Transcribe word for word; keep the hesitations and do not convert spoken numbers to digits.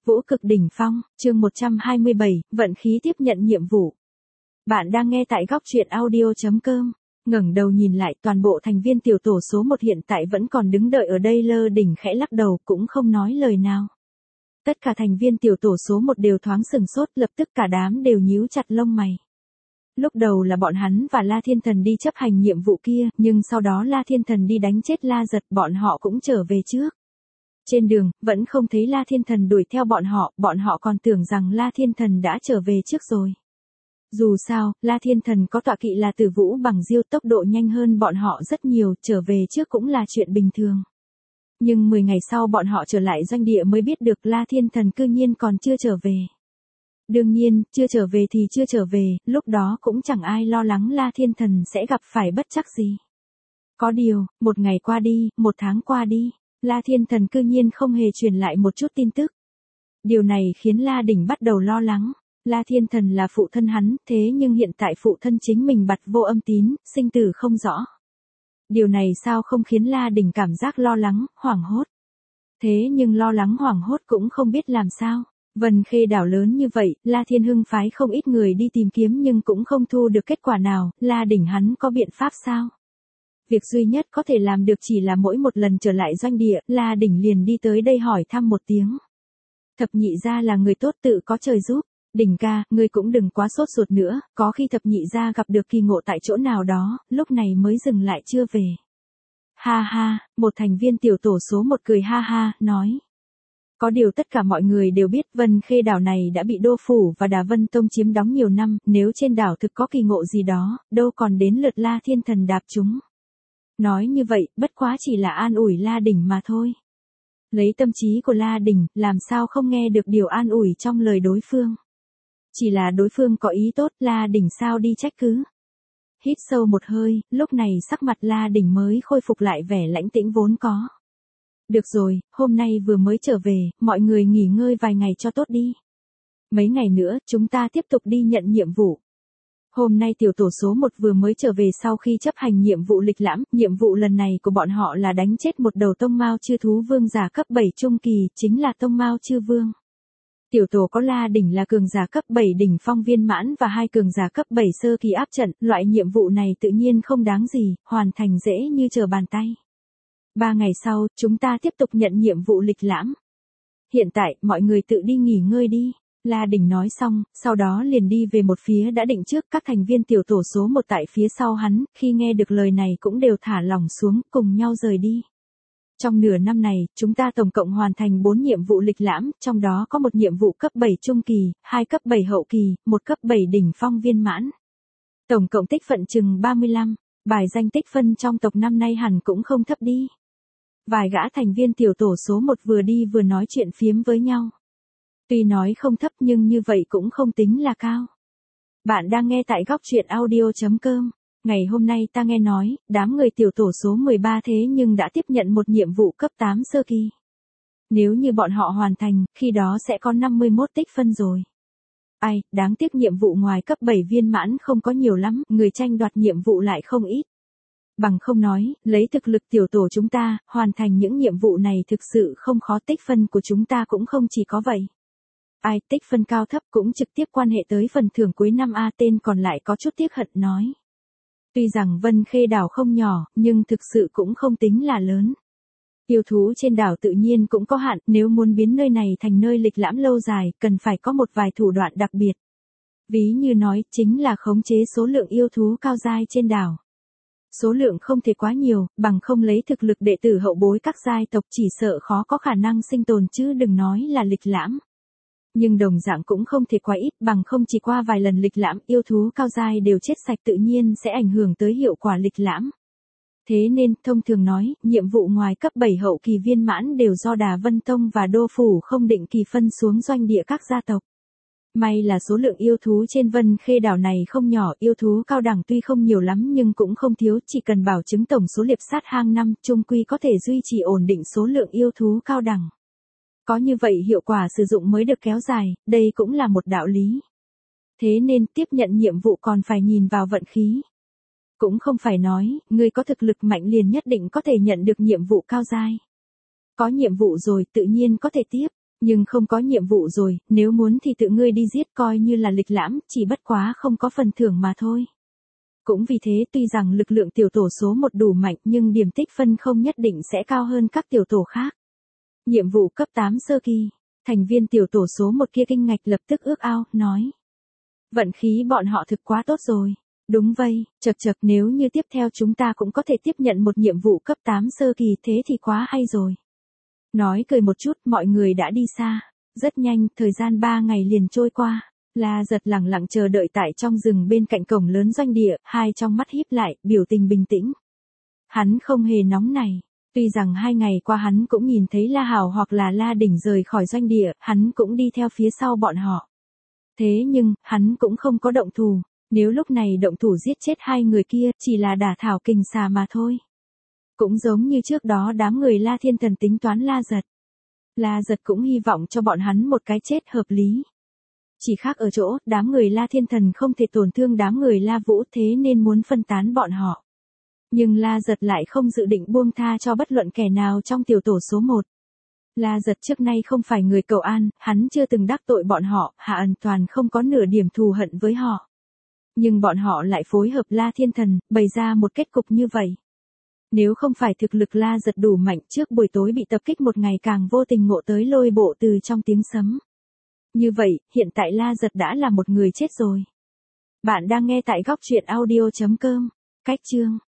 Vũ cực đỉnh phong, chương một trăm hai mươi bảy, vận khí tiếp nhận nhiệm vụ. Bạn đang nghe tại góc truyện audio chấm com. Ngẩng đầu nhìn lại, toàn bộ thành viên tiểu tổ số một hiện tại vẫn còn đứng đợi ở đây lơ đỉnh khẽ lắc đầu cũng không nói lời nào. Tất cả thành viên tiểu tổ số một đều thoáng sừng sốt, lập tức cả đám đều nhíu chặt lông mày. Lúc đầu là bọn hắn và La Thiên Thần đi chấp hành nhiệm vụ kia, nhưng sau đó La Thiên Thần đi đánh chết La Giật, bọn họ cũng trở về trước. Trên đường, vẫn không thấy La Thiên Thần đuổi theo bọn họ, bọn họ còn tưởng rằng La Thiên Thần đã trở về trước rồi. Dù sao, La Thiên Thần có tọa kỵ là Tử Vũ Bằng Diêu, tốc độ nhanh hơn bọn họ rất nhiều, trở về trước cũng là chuyện bình thường. Nhưng mười ngày sau bọn họ trở lại doanh địa mới biết được La Thiên Thần cư nhiên còn chưa trở về. Đương nhiên, chưa trở về thì chưa trở về, lúc đó cũng chẳng ai lo lắng La Thiên Thần sẽ gặp phải bất trắc gì. Có điều, một ngày qua đi, một tháng qua đi, La Thiên Thần cư nhiên không hề truyền lại một chút tin tức. Điều này khiến La Đỉnh bắt đầu lo lắng. La Thiên Thần là phụ thân hắn, thế nhưng hiện tại phụ thân chính mình bặt vô âm tín, sinh tử không rõ. Điều này sao không khiến La Đỉnh cảm giác lo lắng, hoảng hốt. Thế nhưng lo lắng hoảng hốt cũng không biết làm sao. Vân Khê đảo lớn như vậy, La Thiên Hưng phái không ít người đi tìm kiếm nhưng cũng không thu được kết quả nào, La Đỉnh hắn có biện pháp sao? Việc duy nhất có thể làm được chỉ là mỗi một lần trở lại doanh địa, La Đỉnh liền đi tới đây hỏi thăm một tiếng. Thập nhị gia là người tốt, tự có trời giúp. Đỉnh ca, ngươi cũng đừng quá sốt ruột nữa, có khi thập nhị gia gặp được kỳ ngộ tại chỗ nào đó, lúc này mới dừng lại chưa về. Ha ha, một thành viên tiểu tổ số một cười ha ha, nói. Có điều tất cả mọi người đều biết Vân Khê đảo này đã bị Đô Phủ và Đà Vân Tông chiếm đóng nhiều năm, nếu trên đảo thực có kỳ ngộ gì đó, đâu còn đến lượt La Thiên Thần đạp chúng. Nói như vậy, bất quá chỉ là an ủi La Đỉnh mà thôi. Lấy tâm trí của La Đỉnh, làm sao không nghe được điều an ủi trong lời đối phương. Chỉ là đối phương có ý tốt, La Đỉnh sao đi trách cứ. Hít sâu một hơi, lúc này sắc mặt La Đỉnh mới khôi phục lại vẻ lãnh tĩnh vốn có. Được rồi, hôm nay vừa mới trở về, mọi người nghỉ ngơi vài ngày cho tốt đi. Mấy ngày nữa, chúng ta tiếp tục đi nhận nhiệm vụ. Hôm nay tiểu tổ số một vừa mới trở về sau khi chấp hành nhiệm vụ lịch lãm, nhiệm vụ lần này của bọn họ là đánh chết một đầu tông mao chư thú vương giả cấp bảy trung kỳ, chính là tông mao chư vương. Tiểu tổ có La Đỉnh là cường giả cấp bảy đỉnh phong viên mãn và hai cường giả cấp bảy sơ kỳ áp trận, loại nhiệm vụ này tự nhiên không đáng gì, hoàn thành dễ như trở bàn tay. Ba ngày sau, chúng ta tiếp tục nhận nhiệm vụ lịch lãm. Hiện tại, mọi người tự đi nghỉ ngơi đi. La Đỉnh nói xong, sau đó liền đi về một phía đã định trước, các thành viên tiểu tổ số một tại phía sau hắn, khi nghe được lời này cũng đều thả lỏng xuống, cùng nhau rời đi. Trong nửa năm này, chúng ta tổng cộng hoàn thành bốn nhiệm vụ lịch lãm, trong đó có một nhiệm vụ cấp bảy trung kỳ, hai cấp bảy hậu kỳ, một cấp bảy đỉnh phong viên mãn. Tổng cộng tích phận chừng ba mươi lăm, bài danh tích phân trong tộc năm nay hẳn cũng không thấp đi. Vài gã thành viên tiểu tổ số một vừa đi vừa nói chuyện phiếm với nhau. Tuy nói không thấp nhưng như vậy cũng không tính là cao. Bạn đang nghe tại góc truyện audio chấm com. Ngày hôm nay ta nghe nói, đám người tiểu tổ số mười ba thế nhưng đã tiếp nhận một nhiệm vụ cấp tám sơ kỳ. Nếu như bọn họ hoàn thành, khi đó sẽ có năm mươi mốt tích phân rồi. Ai, đáng tiếc nhiệm vụ ngoài cấp bảy viên mãn không có nhiều lắm, người tranh đoạt nhiệm vụ lại không ít. Bằng không nói, lấy thực lực tiểu tổ chúng ta, hoàn thành những nhiệm vụ này thực sự không khó, tích phân của chúng ta cũng không chỉ có vậy. Ai, tích phân cao thấp cũng trực tiếp quan hệ tới phần thưởng cuối năm a, tên còn lại có chút tiếc hận nói. Tuy rằng Vân Khê đảo không nhỏ, nhưng thực sự cũng không tính là lớn. Yêu thú trên đảo tự nhiên cũng có hạn, nếu muốn biến nơi này thành nơi lịch lãm lâu dài, cần phải có một vài thủ đoạn đặc biệt. Ví như nói, chính là khống chế số lượng yêu thú cao giai trên đảo. Số lượng không thể quá nhiều, bằng không lấy thực lực đệ tử hậu bối các giai tộc chỉ sợ khó có khả năng sinh tồn chứ đừng nói là lịch lãm. Nhưng đồng dạng cũng không thể quá ít, bằng không chỉ qua vài lần lịch lãm, yêu thú cao giai đều chết sạch tự nhiên sẽ ảnh hưởng tới hiệu quả lịch lãm. Thế nên, thông thường nói, nhiệm vụ ngoài cấp bảy hậu kỳ viên mãn đều do Đà Vân Tông và Đô Phủ không định kỳ phân xuống doanh địa các gia tộc. May là số lượng yêu thú trên Vân Khê đảo này không nhỏ, yêu thú cao đẳng tuy không nhiều lắm nhưng cũng không thiếu, chỉ cần bảo chứng tổng số liệp sát hàng năm, chung quy có thể duy trì ổn định số lượng yêu thú cao đẳng. Có như vậy hiệu quả sử dụng mới được kéo dài, đây cũng là một đạo lý. Thế nên tiếp nhận nhiệm vụ còn phải nhìn vào vận khí. Cũng không phải nói, người có thực lực mạnh liền nhất định có thể nhận được nhiệm vụ cao giai. Có nhiệm vụ rồi tự nhiên có thể tiếp. Nhưng không có nhiệm vụ rồi, nếu muốn thì tự ngươi đi giết coi như là lịch lãm, chỉ bất quá không có phần thưởng mà thôi. Cũng vì thế tuy rằng lực lượng tiểu tổ số một đủ mạnh nhưng điểm tích phân không nhất định sẽ cao hơn các tiểu tổ khác. Nhiệm vụ cấp tám sơ kỳ, thành viên tiểu tổ số một kia kinh ngạch lập tức ước ao, nói. Vận khí bọn họ thực quá tốt rồi. Đúng vậy, chật chật nếu như tiếp theo chúng ta cũng có thể tiếp nhận một nhiệm vụ cấp tám sơ kỳ thế thì quá hay rồi. Nói cười một chút mọi người đã đi xa. Rất nhanh, thời gian ba ngày liền trôi qua. La Giật lặng lặng chờ đợi tại trong rừng bên cạnh cổng lớn doanh địa, hai trong mắt híp lại, biểu tình bình tĩnh. Hắn không hề nóng nảy. Tuy rằng hai ngày qua hắn cũng nhìn thấy La Hảo hoặc là La Đỉnh rời khỏi doanh địa, hắn cũng đi theo phía sau bọn họ. Thế nhưng, hắn cũng không có động thủ. Nếu lúc này động thủ giết chết hai người kia, chỉ là đả thảo kình xà mà thôi. Cũng giống như trước đó đám người La Thiên Thần tính toán La Giật. La Giật cũng hy vọng cho bọn hắn một cái chết hợp lý. Chỉ khác ở chỗ, đám người La Thiên Thần không thể tổn thương đám người La Vũ thế nên muốn phân tán bọn họ. Nhưng La Giật lại không dự định buông tha cho bất luận kẻ nào trong tiểu tổ số một. La Giật trước nay không phải người cầu an, hắn chưa từng đắc tội bọn họ, Hạ Ẩn Toàn không có nửa điểm thù hận với họ. Nhưng bọn họ lại phối hợp La Thiên Thần, bày ra một kết cục như vậy. Nếu không phải thực lực La Giật đủ mạnh trước buổi tối bị tập kích một ngày càng vô tình ngộ tới lôi bộ từ trong tiếng sấm. Như vậy, hiện tại La Giật đã là một người chết rồi. Bạn đang nghe tại góc truyện audio chấm com. Cách chương